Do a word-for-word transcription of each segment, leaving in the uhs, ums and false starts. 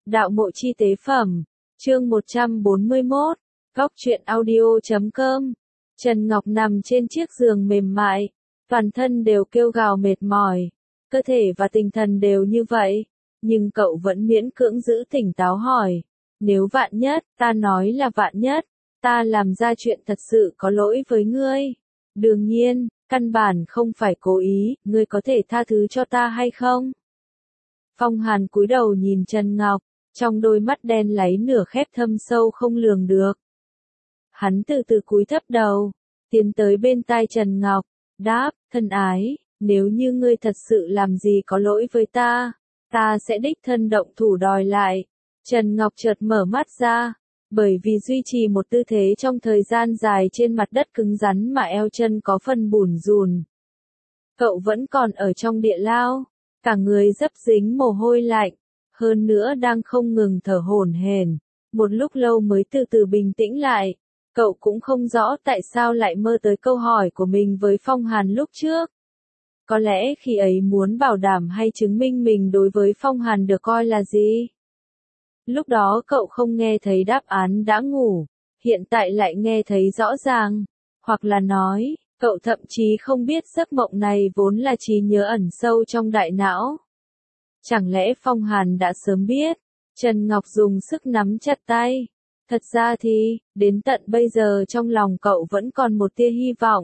Đạo mộ chi tế phẩm, chương một trăm bốn mươi mốt, góc truyện audio chấm com. Trần Ngọc nằm trên chiếc giường mềm mại, toàn thân đều kêu gào mệt mỏi, cơ thể và tinh thần đều như vậy, nhưng cậu vẫn miễn cưỡng giữ tỉnh táo hỏi, nếu vạn nhất, ta nói là vạn nhất, ta làm ra chuyện thật sự có lỗi với ngươi. Đương nhiên, căn bản không phải cố ý, ngươi có thể tha thứ cho ta hay không? Phong Hàn cúi đầu nhìn Trần Ngọc, trong đôi mắt đen láy nửa khép thâm sâu không lường được. Hắn từ từ cúi thấp đầu, tiến tới bên tai Trần Ngọc, đáp, thân ái, nếu như ngươi thật sự làm gì có lỗi với ta, ta sẽ đích thân động thủ đòi lại. Trần Ngọc chợt mở mắt ra, bởi vì duy trì một tư thế trong thời gian dài trên mặt đất cứng rắn mà eo chân có phần bủn rùn. Cậu vẫn còn ở trong địa lao, cả người dấp dính mồ hôi lạnh, hơn nữa đang không ngừng thở hổn hển, một lúc lâu mới từ từ bình tĩnh lại. Cậu cũng không rõ tại sao lại mơ tới câu hỏi của mình với Phong Hàn lúc trước. Có lẽ khi ấy muốn bảo đảm hay chứng minh mình đối với Phong Hàn được coi là gì? Lúc đó cậu không nghe thấy đáp án đã ngủ, hiện tại lại nghe thấy rõ ràng, hoặc là nói, cậu thậm chí không biết giấc mộng này vốn là trí nhớ ẩn sâu trong đại não. Chẳng lẽ Phong Hàn đã sớm biết? Trần Ngọc dùng sức nắm chặt tay. Thật ra thì, đến tận bây giờ trong lòng cậu vẫn còn một tia hy vọng.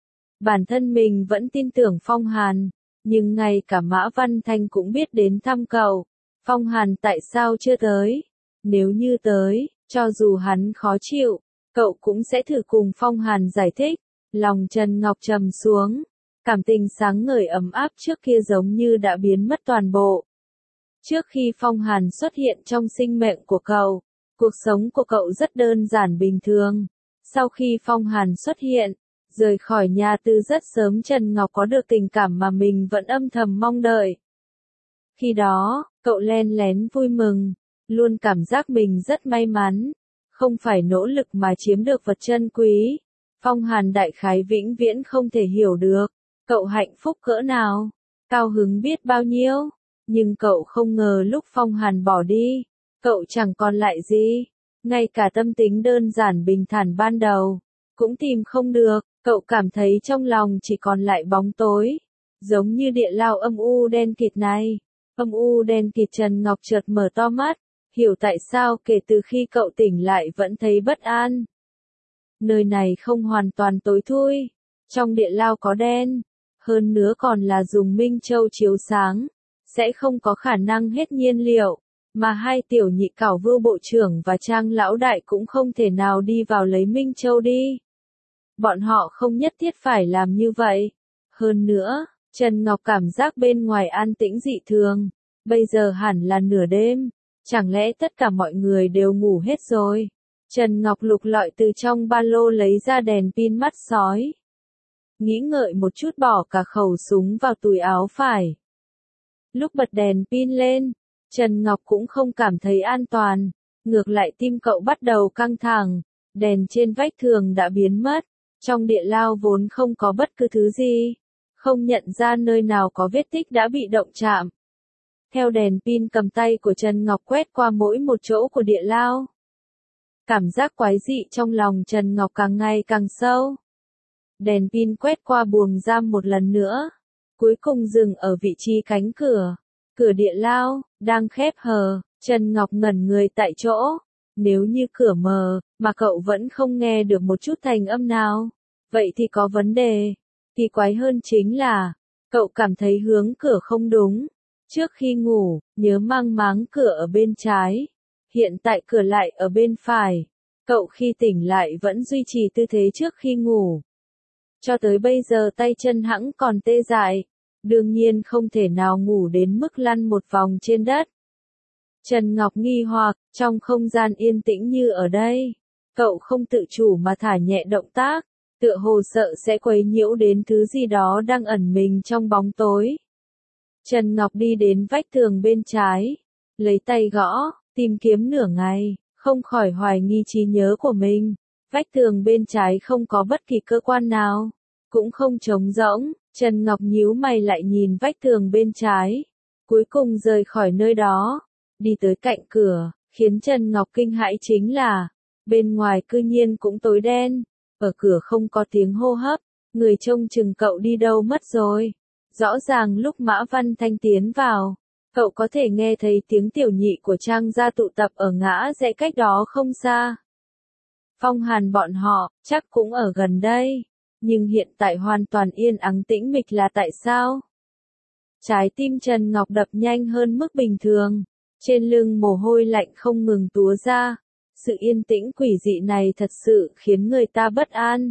Bản thân mình vẫn tin tưởng Phong Hàn, nhưng ngay cả Mã Văn Thanh cũng biết đến thăm cậu. Phong Hàn tại sao chưa tới? Nếu như tới, cho dù hắn khó chịu, cậu cũng sẽ thử cùng Phong Hàn giải thích. Lòng Trần Ngọc trầm xuống, cảm tình sáng ngời ấm áp trước kia giống như đã biến mất toàn bộ. Trước khi Phong Hàn xuất hiện trong sinh mệnh của cậu, cuộc sống của cậu rất đơn giản bình thường. Sau khi Phong Hàn xuất hiện, rời khỏi nhà từ rất sớm, Trần Ngọc có được tình cảm mà mình vẫn âm thầm mong đợi. Khi đó, cậu len lén vui mừng, luôn cảm giác mình rất may mắn, không phải nỗ lực mà chiếm được vật chân quý. Phong Hàn đại khái vĩnh viễn không thể hiểu được, cậu hạnh phúc cỡ nào, cao hứng biết bao nhiêu, nhưng cậu không ngờ lúc Phong Hàn bỏ đi, cậu chẳng còn lại gì, ngay cả tâm tính đơn giản bình thản ban đầu, cũng tìm không được, cậu cảm thấy trong lòng chỉ còn lại bóng tối, giống như địa lao âm u đen kịt này. Âm u đen kịt. Trần Ngọc chợt mở to mắt, hiểu tại sao kể từ khi cậu tỉnh lại vẫn thấy bất an. Nơi này không hoàn toàn tối thui, trong địa lao có đen, hơn nữa còn là dùng Minh Châu chiếu sáng, sẽ không có khả năng hết nhiên liệu, mà hai tiểu nhị cảo vưu bộ trưởng và Trang lão đại cũng không thể nào đi vào lấy Minh Châu đi. Bọn họ không nhất thiết phải làm như vậy. Hơn nữa, Trần Ngọc cảm giác bên ngoài an tĩnh dị thường, bây giờ hẳn là nửa đêm, chẳng lẽ tất cả mọi người đều ngủ hết rồi? Trần Ngọc lục lọi từ trong ba lô lấy ra đèn pin mắt sói. Nghĩ ngợi một chút bỏ cả khẩu súng vào túi áo phải. Lúc bật đèn pin lên, Trần Ngọc cũng không cảm thấy an toàn, ngược lại tim cậu bắt đầu căng thẳng, đèn trên vách tường đã biến mất, trong địa lao vốn không có bất cứ thứ gì, không nhận ra nơi nào có vết tích đã bị động chạm. Theo đèn pin cầm tay của Trần Ngọc quét qua mỗi một chỗ của địa lao. Cảm giác quái dị trong lòng Trần Ngọc càng ngày càng sâu. Đèn pin quét qua buồng giam một lần nữa, cuối cùng dừng ở vị trí cánh cửa. Cửa địa lao, đang khép hờ, Trần Ngọc ngẩn người tại chỗ. Nếu như cửa mờ, mà cậu vẫn không nghe được một chút thành âm nào, vậy thì có vấn đề. Kỳ quái hơn chính là, cậu cảm thấy hướng cửa không đúng. Trước khi ngủ, nhớ mang máng cửa ở bên trái. Hiện tại cửa lại ở bên phải. Cậu khi tỉnh lại vẫn duy trì tư thế trước khi ngủ. Cho tới bây giờ tay chân hẵng còn tê dại. Đương nhiên không thể nào ngủ đến mức lăn một vòng trên đất. Trần Ngọc nghi hoặc, trong không gian yên tĩnh như ở đây, cậu không tự chủ mà thả nhẹ động tác, tựa hồ sợ sẽ quấy nhiễu đến thứ gì đó đang ẩn mình trong bóng tối. Trần Ngọc đi đến vách tường bên trái, lấy tay gõ, tìm kiếm nửa ngày, không khỏi hoài nghi trí nhớ của mình. Vách tường bên trái không có bất kỳ cơ quan nào, cũng không trống rỗng. Trần Ngọc nhíu mày lại nhìn vách tường bên trái, cuối cùng rời khỏi nơi đó. đi tới cạnh cửa, khiến Trần Ngọc kinh hãi chính là, bên ngoài cư nhiên cũng tối đen, ở cửa không có tiếng hô hấp, người trông chừng cậu đi đâu mất rồi. Rõ ràng lúc Mã Văn Thanh tiến vào, cậu có thể nghe thấy tiếng tiểu nhị của Trang gia tụ tập ở ngã rẽ cách đó không xa. Phong Hàn bọn họ, chắc cũng ở gần đây, nhưng hiện tại hoàn toàn yên ắng tĩnh mịch là tại sao? Trái tim Trần Ngọc đập nhanh hơn mức bình thường, trên lưng mồ hôi lạnh không ngừng túa ra, sự yên tĩnh quỷ dị này thật sự khiến người ta bất an.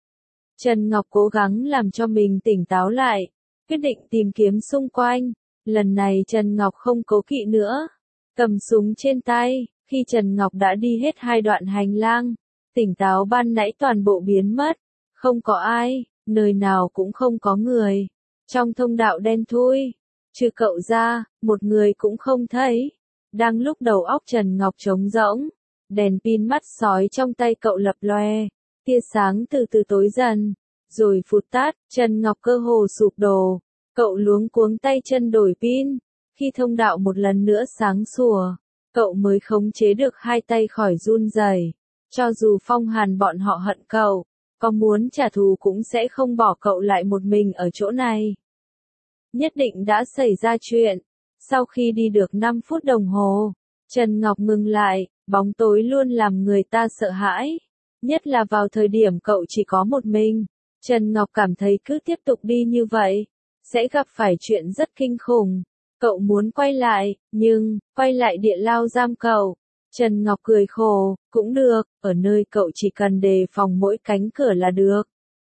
Trần Ngọc cố gắng làm cho mình tỉnh táo lại, quyết định tìm kiếm xung quanh, lần này Trần Ngọc không cố kỵ nữa, cầm súng trên tay, khi Trần Ngọc đã đi hết hai đoạn hành lang, tỉnh táo ban nãy toàn bộ biến mất, không có ai, nơi nào cũng không có người. Trong thông đạo đen thui, trừ cậu ra, một người cũng không thấy. Đang lúc đầu óc Trần Ngọc trống rỗng, đèn pin mắt sói trong tay cậu lập loè, tia sáng từ từ tối dần, rồi phụt tắt, Trần Ngọc cơ hồ sụp đổ, cậu luống cuống tay chân đổi pin, khi thông đạo một lần nữa sáng sủa, cậu mới khống chế được hai tay khỏi run rẩy. Cho dù Phong Hàn bọn họ hận cậu, có muốn trả thù cũng sẽ không bỏ cậu lại một mình ở chỗ này. Nhất định đã xảy ra chuyện. Sau khi đi được năm phút đồng hồ, Trần Ngọc ngừng lại, bóng tối luôn làm người ta sợ hãi. Nhất là vào thời điểm cậu chỉ có một mình. Trần Ngọc cảm thấy cứ tiếp tục đi như vậy, sẽ gặp phải chuyện rất kinh khủng. Cậu muốn quay lại, nhưng, quay lại địa lao giam cậu. Trần Ngọc cười khổ, cũng được, ở nơi cậu chỉ cần đề phòng mỗi cánh cửa là được.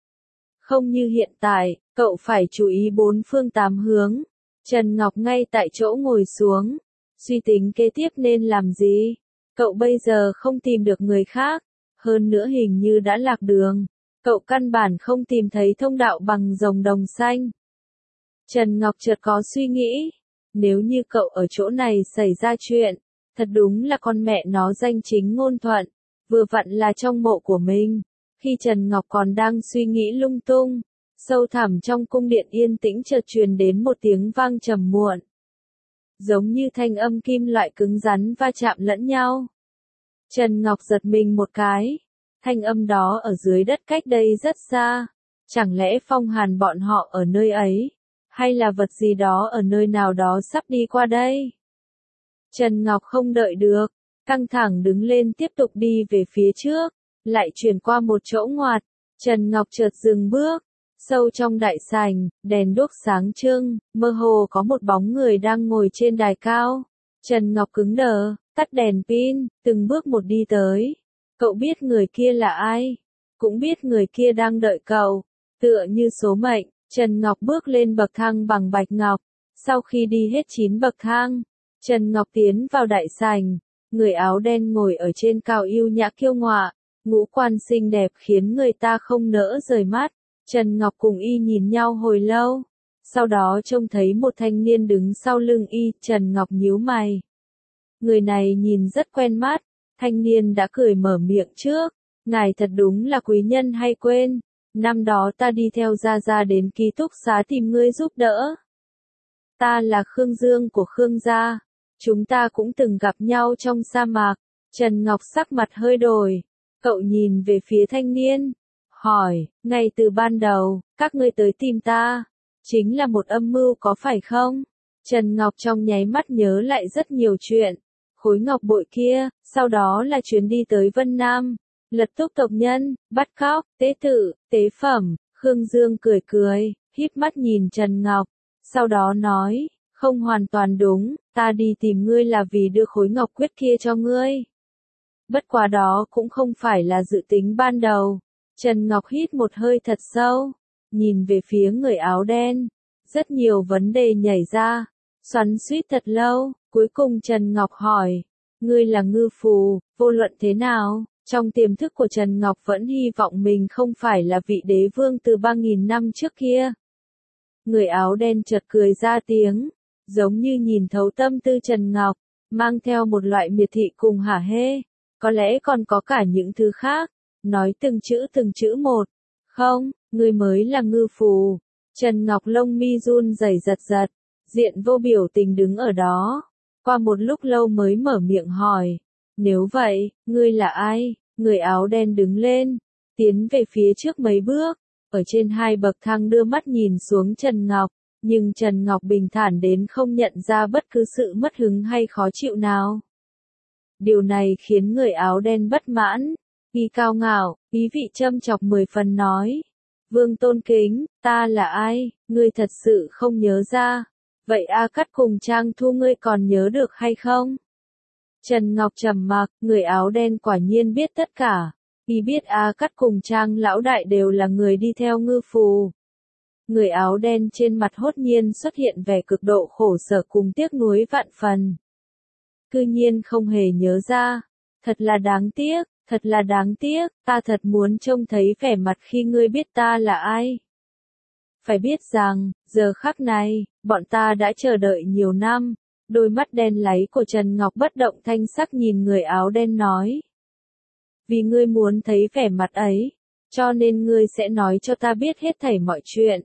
Không như hiện tại, cậu phải chú ý bốn phương tám hướng. Trần Ngọc ngay tại chỗ ngồi xuống, suy tính kế tiếp nên làm gì. Cậu bây giờ không tìm được người khác, hơn nữa hình như đã lạc đường. Cậu căn bản không tìm thấy thông đạo bằng rồng đồng xanh. Trần Ngọc chợt có suy nghĩ, nếu như cậu ở chỗ này xảy ra chuyện, thật đúng là con mẹ nó danh chính ngôn thuận, vừa vặn là trong mộ của mình. Khi Trần Ngọc còn đang suy nghĩ lung tung, sâu thẳm trong cung điện yên tĩnh chợt truyền đến một tiếng vang trầm muộn. Giống như thanh âm kim loại cứng rắn va chạm lẫn nhau. Trần Ngọc giật mình một cái, thanh âm đó ở dưới đất cách đây rất xa. Chẳng lẽ Phong Hàn bọn họ ở nơi ấy, hay là vật gì đó ở nơi nào đó sắp đi qua đây? Trần Ngọc không đợi được, căng thẳng đứng lên tiếp tục đi về phía trước, lại chuyển qua một chỗ ngoặt. Trần Ngọc chợt dừng bước, sâu trong đại sảnh, đèn đuốc sáng trưng, mơ hồ có một bóng người đang ngồi trên đài cao. Trần Ngọc cứng đờ, tắt đèn pin, từng bước một đi tới. Cậu biết người kia là ai, cũng biết người kia đang đợi cậu, tựa như số mệnh. Trần Ngọc bước lên bậc thang bằng bạch ngọc, sau khi đi hết chín bậc thang, Trần Ngọc tiến vào đại sảnh, người áo đen ngồi ở trên cao yêu nhã kiêu ngọa, ngũ quan xinh đẹp khiến người ta không nỡ rời mắt. Trần Ngọc cùng y nhìn nhau hồi lâu, sau đó trông thấy một thanh niên đứng sau lưng y, Trần Ngọc nhíu mày. Người này nhìn rất quen mắt, thanh niên đã cười mở miệng trước, ngài thật đúng là quý nhân hay quên, năm đó ta đi theo Gia Gia đến ký túc xá tìm ngươi giúp đỡ. Ta là Khương Dương của Khương gia, chúng ta cũng từng gặp nhau trong sa mạc. Trần Ngọc sắc mặt hơi đổi, cậu nhìn về phía thanh niên, hỏi, ngay từ ban đầu, các ngươi tới tìm ta, chính là một âm mưu có phải không? Trần Ngọc trong nháy mắt nhớ lại rất nhiều chuyện, khối ngọc bội kia, sau đó là chuyến đi tới Vân Nam, lật túc tộc nhân, bắt cóc, tế tự, tế phẩm. Khương Dương cười cười, híp mắt nhìn Trần Ngọc, sau đó nói, không hoàn toàn đúng, ta đi tìm ngươi là vì đưa khối ngọc quyết kia cho ngươi. Bất quá đó cũng không phải là dự tính ban đầu. Trần Ngọc hít một hơi thật sâu, nhìn về phía người áo đen, rất nhiều vấn đề nhảy ra, xoắn xuýt thật lâu, cuối cùng Trần Ngọc hỏi, ngươi là ngư phù, vô luận thế nào? Trong tiềm thức của Trần Ngọc vẫn hy vọng mình không phải là vị đế vương từ ba nghìn năm trước kia. Người áo đen chợt cười ra tiếng, giống như nhìn thấu tâm tư Trần Ngọc, mang theo một loại miệt thị cùng hả hê, có lẽ còn có cả những thứ khác, nói từng chữ từng chữ một. Không, ngươi mới là ngư phù. Trần Ngọc lông mi run rẩy giật giật, diện vô biểu tình đứng ở đó, Qua một lúc lâu mới mở miệng hỏi, nếu vậy, ngươi là ai? Người áo đen đứng lên, tiến về phía trước mấy bước, ở trên hai bậc thang đưa mắt nhìn xuống Trần Ngọc, nhưng Trần Ngọc bình thản đến không nhận ra bất cứ sự mất hứng hay khó chịu nào. Điều này khiến người áo đen bất mãn, y cao ngạo, ý vị châm chọc mười phần nói. Vương tôn kính, ta là ai, ngươi thật sự không nhớ ra. Vậy A Cắt cùng Trang Thu ngươi còn nhớ được hay không? Trần Ngọc trầm mặc, người áo đen quả nhiên biết tất cả. Y biết A Cắt cùng Trang lão đại đều là người đi theo ngư phù. Người áo đen trên mặt hốt nhiên xuất hiện vẻ cực độ khổ sở cùng tiếc nuối vạn phần. Cư nhiên không hề nhớ ra. Thật là đáng tiếc, thật là đáng tiếc, ta thật muốn trông thấy vẻ mặt khi ngươi biết ta là ai. Phải biết rằng, giờ khắc này, bọn ta đã chờ đợi nhiều năm. Đôi mắt đen láy của Trần Ngọc bất động thanh sắc nhìn người áo đen nói. Vì ngươi muốn thấy vẻ mặt ấy, cho nên ngươi sẽ nói cho ta biết hết thảy mọi chuyện.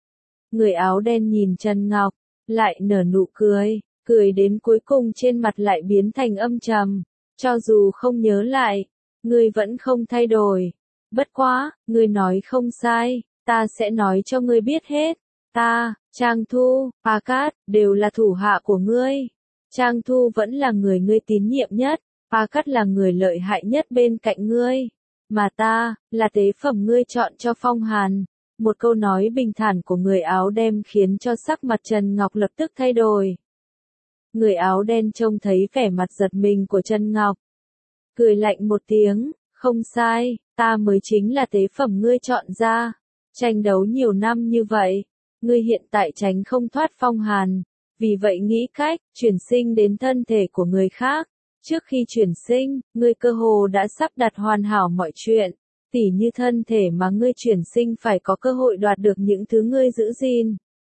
Người áo đen nhìn Trần Ngọc, lại nở nụ cười, cười đến cuối cùng trên mặt lại biến thành âm trầm. Cho dù không nhớ lại, ngươi vẫn không thay đổi. Bất quá, ngươi nói không sai, ta sẽ nói cho ngươi biết hết. Ta, Trang Thu, A Cát, đều là thủ hạ của ngươi. Trang Thu vẫn là người ngươi tín nhiệm nhất, A Cát là người lợi hại nhất bên cạnh ngươi. Mà ta, là tế phẩm ngươi chọn cho Phong Hàn. Một câu nói bình thản của người áo đen khiến cho sắc mặt Trần Ngọc lập tức thay đổi. Người áo đen trông thấy vẻ mặt giật mình của Trần Ngọc. Cười lạnh một tiếng, không sai, ta mới chính là tế phẩm ngươi chọn ra. Tranh đấu nhiều năm như vậy, ngươi hiện tại tránh không thoát Phong Hàn, vì vậy nghĩ cách chuyển sinh đến thân thể của người khác. Trước khi chuyển sinh, ngươi cơ hồ đã sắp đặt hoàn hảo mọi chuyện, tỉ như thân thể mà ngươi chuyển sinh phải có cơ hội đoạt được những thứ ngươi giữ gìn.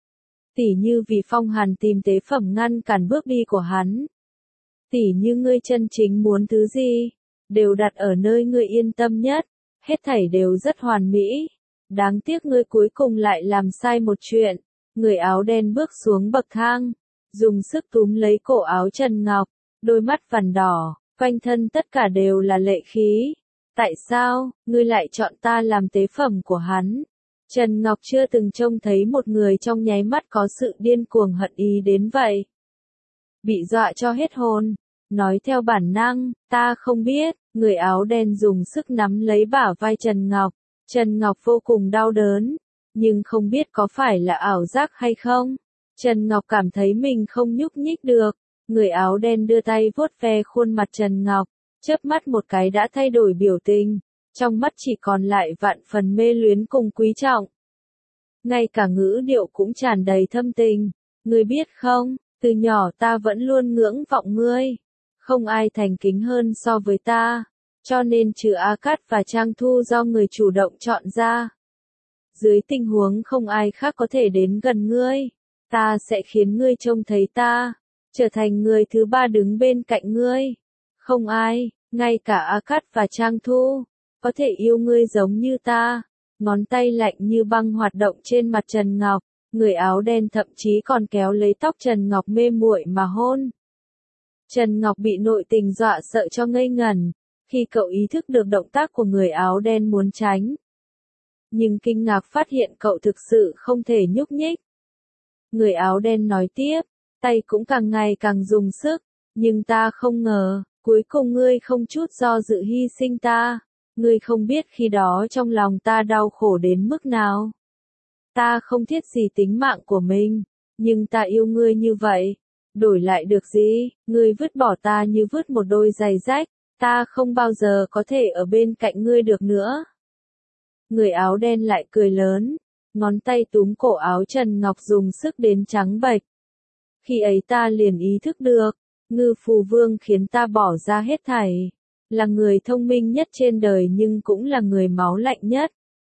Tỉ như vì Phong Hàn tìm tế phẩm ngăn cản bước đi của hắn. Tỉ như ngươi chân chính muốn thứ gì, đều đặt ở nơi ngươi yên tâm nhất, hết thảy đều rất hoàn mỹ. Đáng tiếc ngươi cuối cùng lại làm sai một chuyện. Người áo đen bước xuống bậc thang, dùng sức túm lấy cổ áo Trần Ngọc, đôi mắt vằn đỏ, quanh thân tất cả đều là lệ khí. Tại sao, ngươi lại chọn ta làm tế phẩm của hắn? Trần Ngọc chưa từng trông thấy một người trong nháy mắt có sự điên cuồng hận ý đến vậy. Bị dọa cho hết hồn, nói theo bản năng, ta không biết, người áo đen dùng sức nắm lấy bả vai Trần Ngọc. Trần Ngọc vô cùng đau đớn, nhưng không biết có phải là ảo giác hay không. Trần Ngọc cảm thấy mình không nhúc nhích được. Người áo đen đưa tay vuốt ve khuôn mặt Trần Ngọc, chớp mắt một cái đã thay đổi biểu tình, trong mắt chỉ còn lại vạn phần mê luyến cùng quý trọng. Ngay cả ngữ điệu cũng tràn đầy thâm tình. Ngươi biết không, từ nhỏ ta vẫn luôn ngưỡng vọng ngươi. Không ai thành kính hơn so với ta. Cho nên trừ A Cát và Trang Thu do người chủ động chọn ra. Dưới tình huống không ai khác có thể đến gần ngươi, ta sẽ khiến ngươi trông thấy ta, trở thành người thứ ba đứng bên cạnh ngươi. Không ai, ngay cả A Cát và Trang Thu, có thể yêu ngươi giống như ta. Ngón tay lạnh như băng hoạt động trên mặt Trần Ngọc, người áo đen thậm chí còn kéo lấy tóc Trần Ngọc mê muội mà hôn. Trần Ngọc bị nội tình dọa sợ cho ngây ngẩn. Khi cậu ý thức được động tác của người áo đen muốn tránh, nhưng kinh ngạc phát hiện cậu thực sự không thể nhúc nhích. Người áo đen nói tiếp, tay cũng càng ngày càng dùng sức, nhưng ta không ngờ, cuối cùng ngươi không chút do dự hy sinh ta. Ngươi không biết khi đó trong lòng ta đau khổ đến mức nào. Ta không thiết gì tính mạng của mình, nhưng ta yêu ngươi như vậy. Đổi lại được gì, ngươi vứt bỏ ta như vứt một đôi giày rách. Ta không bao giờ có thể ở bên cạnh ngươi được nữa. Người áo đen lại cười lớn, ngón tay túm cổ áo Trần Ngọc dùng sức đến trắng bệch. Khi ấy ta liền ý thức được, ngư phù vương khiến ta bỏ ra hết thảy. Là người thông minh nhất trên đời nhưng cũng là người máu lạnh nhất.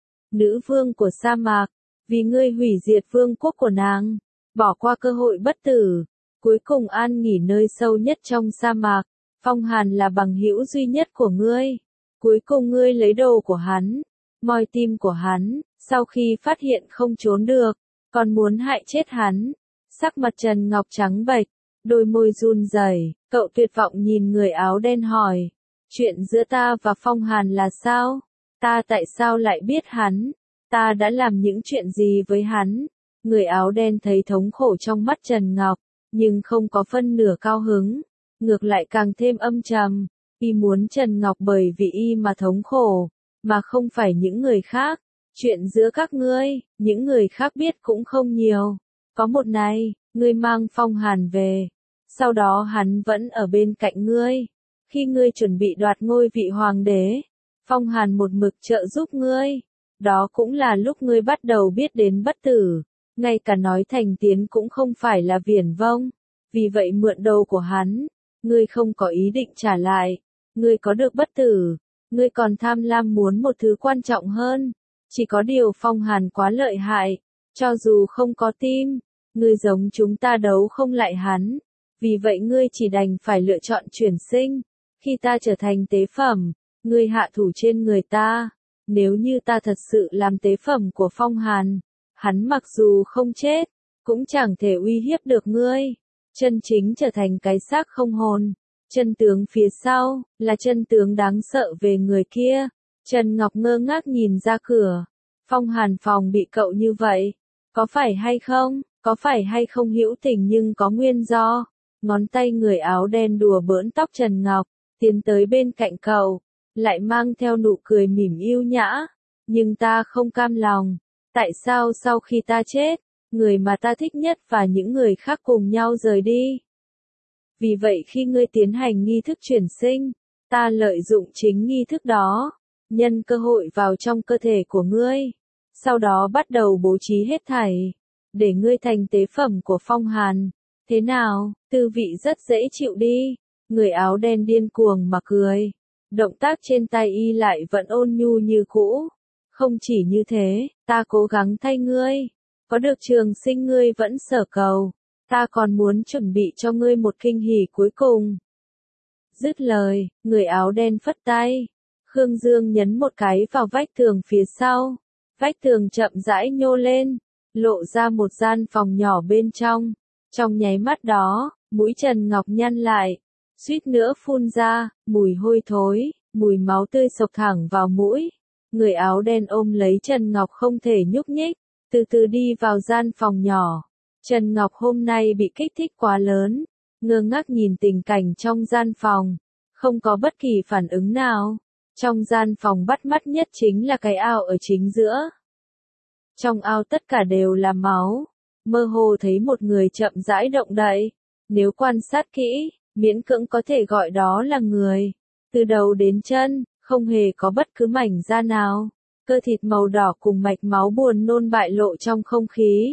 Nữ vương của sa mạc, vì ngươi hủy diệt vương quốc của nàng, bỏ qua cơ hội bất tử, cuối cùng an nghỉ nơi sâu nhất trong sa mạc. Phong Hàn là bằng hữu duy nhất của ngươi. Cuối cùng ngươi lấy đồ của hắn, moi tim của hắn, sau khi phát hiện không trốn được, còn muốn hại chết hắn. Sắc mặt Trần Ngọc trắng bệch, đôi môi run rẩy, cậu tuyệt vọng nhìn người áo đen hỏi, chuyện giữa ta và Phong Hàn là sao? Ta tại sao lại biết hắn? Ta đã làm những chuyện gì với hắn? Người áo đen thấy thống khổ trong mắt Trần Ngọc, nhưng không có phân nửa cao hứng, ngược lại càng thêm âm trầm. Y muốn Trần Ngọc bởi vì y mà thống khổ, mà không phải những người khác. Chuyện giữa các ngươi, những người khác biết cũng không nhiều. Có một ngày, ngươi mang Phong Hàn về, sau đó hắn vẫn ở bên cạnh ngươi. Khi ngươi chuẩn bị đoạt ngôi vị hoàng đế, Phong Hàn một mực trợ giúp ngươi. Đó cũng là lúc ngươi bắt đầu biết đến bất tử, ngay cả nói thành tiến cũng không phải là viển vông. Vì vậy mượn đầu của hắn, ngươi không có ý định trả lại. Ngươi có được bất tử, ngươi còn tham lam muốn một thứ quan trọng hơn. Chỉ có điều Phong Hàn quá lợi hại, cho dù không có tim, ngươi giống chúng ta đấu không lại hắn. Vì vậy ngươi chỉ đành phải lựa chọn chuyển sinh. Khi ta trở thành tế phẩm, ngươi hạ thủ trên người ta. Nếu như ta thật sự làm tế phẩm của Phong Hàn, hắn mặc dù không chết, cũng chẳng thể uy hiếp được ngươi. Chân chính trở thành cái xác không hồn. Chân tướng phía sau, là chân tướng đáng sợ về người kia. Trần Ngọc ngơ ngác nhìn ra cửa. Phong Hàn phòng bị cậu như vậy. Có phải hay không? Có phải hay không hữu tình nhưng có nguyên do? Ngón tay người áo đen đùa bỡn tóc Trần Ngọc, tiến tới bên cạnh cậu, lại mang theo nụ cười mỉm yêu nhã. Nhưng ta không cam lòng. Tại sao sau khi ta chết, người mà ta thích nhất và những người khác cùng nhau rời đi? Vì vậy khi ngươi tiến hành nghi thức chuyển sinh, ta lợi dụng chính nghi thức đó, nhân cơ hội vào trong cơ thể của ngươi. Sau đó bắt đầu bố trí hết thảy, để ngươi thành tế phẩm của Phong Hàn. Thế nào, tư vị rất dễ chịu đi. Người áo đen điên cuồng mà cười. Động tác trên tay y lại vẫn ôn nhu như cũ. Không chỉ như thế, ta cố gắng thay ngươi. Có được trường sinh ngươi vẫn sở cầu. Ta còn muốn chuẩn bị cho ngươi một kinh hỉ cuối cùng. Dứt lời, người áo đen phất tay. Khương Dương nhấn một cái vào vách tường phía sau. Vách tường chậm rãi nhô lên, lộ ra một gian phòng nhỏ bên trong. Trong nháy mắt đó, mũi Trần Ngọc nhăn lại, suýt nữa phun ra, mùi hôi thối, mùi máu tươi sộc thẳng vào mũi. Người áo đen ôm lấy Trần Ngọc không thể nhúc nhích, từ từ đi vào gian phòng nhỏ. Trần Ngọc hôm nay bị kích thích quá lớn, ngơ ngác nhìn tình cảnh trong gian phòng, không có bất kỳ phản ứng nào. Trong gian phòng bắt mắt nhất chính là cái ao ở chính giữa. Trong ao tất cả đều là máu, mơ hồ thấy một người chậm rãi động đậy. Nếu quan sát kỹ, miễn cưỡng có thể gọi đó là người. Từ đầu đến chân, không hề có bất cứ mảnh da nào. Cơ thịt màu đỏ cùng mạch máu buồn nôn bại lộ trong không khí.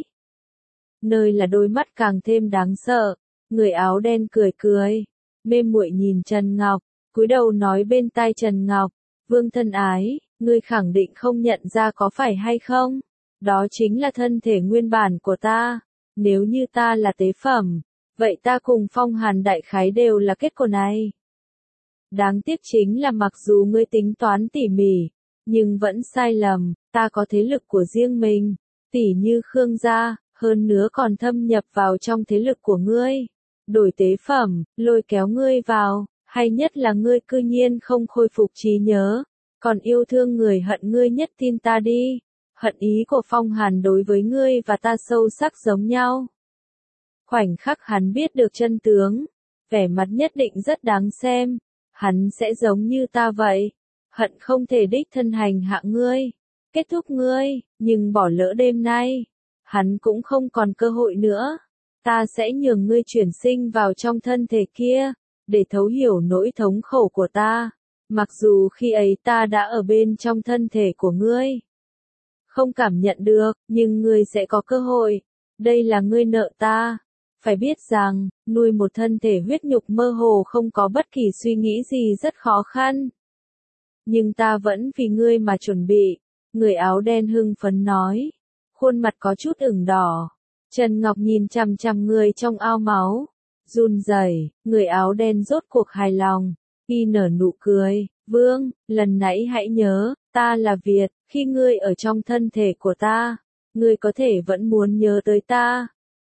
Nơi là đôi mắt càng thêm đáng sợ. Người áo đen cười cười, mê muội nhìn Trần Ngọc, cúi đầu nói bên tai Trần Ngọc, Vương thân ái, ngươi khẳng định không nhận ra có phải hay không? Đó chính là thân thể nguyên bản của ta. Nếu như ta là tế phẩm, vậy ta cùng Phong Hàn đại khái đều là kết quả này. Đáng tiếc chính là mặc dù ngươi tính toán tỉ mỉ, nhưng vẫn sai lầm. Ta có thế lực của riêng mình, tỉ như Khương gia, hơn nữa còn thâm nhập vào trong thế lực của ngươi. Đổi tế phẩm, lôi kéo ngươi vào, hay nhất là ngươi cư nhiên không khôi phục trí nhớ, còn yêu thương người hận ngươi nhất. Tin ta đi, hận ý của Phong Hàn đối với ngươi và ta sâu sắc giống nhau. Khoảnh khắc hắn biết được chân tướng, vẻ mặt nhất định rất đáng xem. Hắn sẽ giống như ta vậy, hận không thể đích thân hành hạ ngươi, kết thúc ngươi, nhưng bỏ lỡ đêm nay, hắn cũng không còn cơ hội nữa. Ta sẽ nhường ngươi chuyển sinh vào trong thân thể kia, để thấu hiểu nỗi thống khổ của ta. Mặc dù khi ấy ta đã ở bên trong thân thể của ngươi, không cảm nhận được, nhưng ngươi sẽ có cơ hội. Đây là ngươi nợ ta. Phải biết rằng, nuôi một thân thể huyết nhục mơ hồ không có bất kỳ suy nghĩ gì rất khó khăn. Nhưng ta vẫn vì ngươi mà chuẩn bị. Người áo đen hưng phấn nói. Khuôn mặt có chút ửng đỏ. Trần Ngọc nhìn chằm chằm người trong ao máu. Run rẩy, người áo đen rốt cuộc hài lòng. Y nở nụ cười. Vương, lần nãy hãy nhớ, ta là Việt. Khi ngươi ở trong thân thể của ta, ngươi có thể vẫn muốn nhớ tới ta.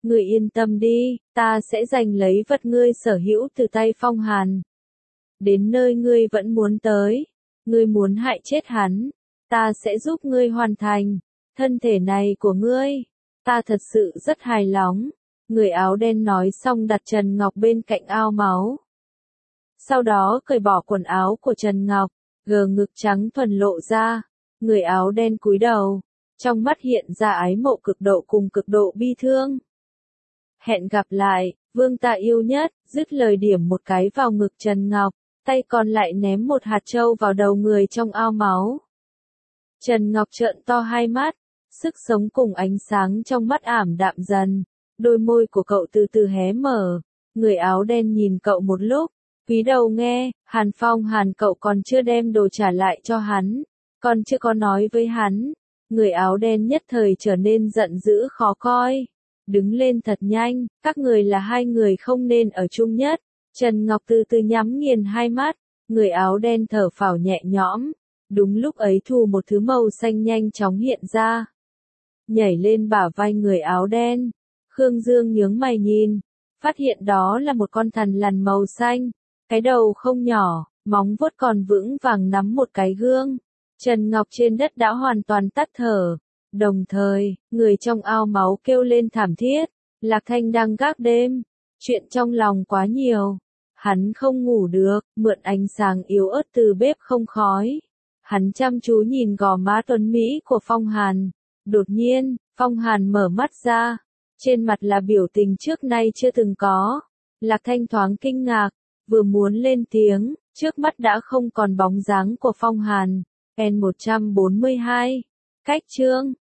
Ngươi yên tâm đi, ta sẽ giành lấy vật ngươi sở hữu từ tay Phong Hàn. Đến nơi ngươi vẫn muốn tới, ngươi muốn hại chết hắn, ta sẽ giúp ngươi hoàn thành. Thân thể này của ngươi, ta thật sự rất hài lòng. Người áo đen nói xong đặt Trần Ngọc bên cạnh ao máu. Sau đó cởi bỏ quần áo của Trần Ngọc, gờ ngực trắng thuần lộ ra. Người áo đen cúi đầu, trong mắt hiện ra ái mộ cực độ cùng cực độ bi thương. Hẹn gặp lại, vương ta yêu nhất, dứt lời điểm một cái vào ngực Trần Ngọc, tay còn lại ném một hạt châu vào đầu người trong ao máu. Trần Ngọc trợn to hai mắt, sức sống cùng ánh sáng trong mắt ảm đạm dần, đôi môi của cậu từ từ hé mở, người áo đen nhìn cậu một lúc, cúi đầu nghe, Hàn Phong Hàn cậu còn chưa đem đồ trả lại cho hắn, còn chưa có nói với hắn, người áo đen nhất thời trở nên giận dữ khó coi. Đứng lên thật nhanh, các người là hai người không nên ở chung nhất. Trần Ngọc từ từ nhắm nghiền hai mắt, người áo đen thở phào nhẹ nhõm. Đúng lúc ấy thù một thứ màu xanh nhanh chóng hiện ra. Nhảy lên bả vai người áo đen. Khương Dương nhướng mày nhìn, phát hiện đó là một con thằn lằn màu xanh. Cái đầu không nhỏ, móng vuốt còn vững vàng nắm một cái gương. Trần Ngọc trên đất đã hoàn toàn tắt thở. Đồng thời, người trong ao máu kêu lên thảm thiết. Lạc Thanh đang gác đêm. Chuyện trong lòng quá nhiều. Hắn không ngủ được, mượn ánh sáng yếu ớt từ bếp không khói. Hắn chăm chú nhìn gò má tuấn mỹ của Phong Hàn. Đột nhiên, Phong Hàn mở mắt ra. Trên mặt là biểu tình trước nay chưa từng có. Lạc Thanh thoáng kinh ngạc, vừa muốn lên tiếng, trước mắt đã không còn bóng dáng của Phong Hàn. N một trăm bốn mươi hai. Cách chương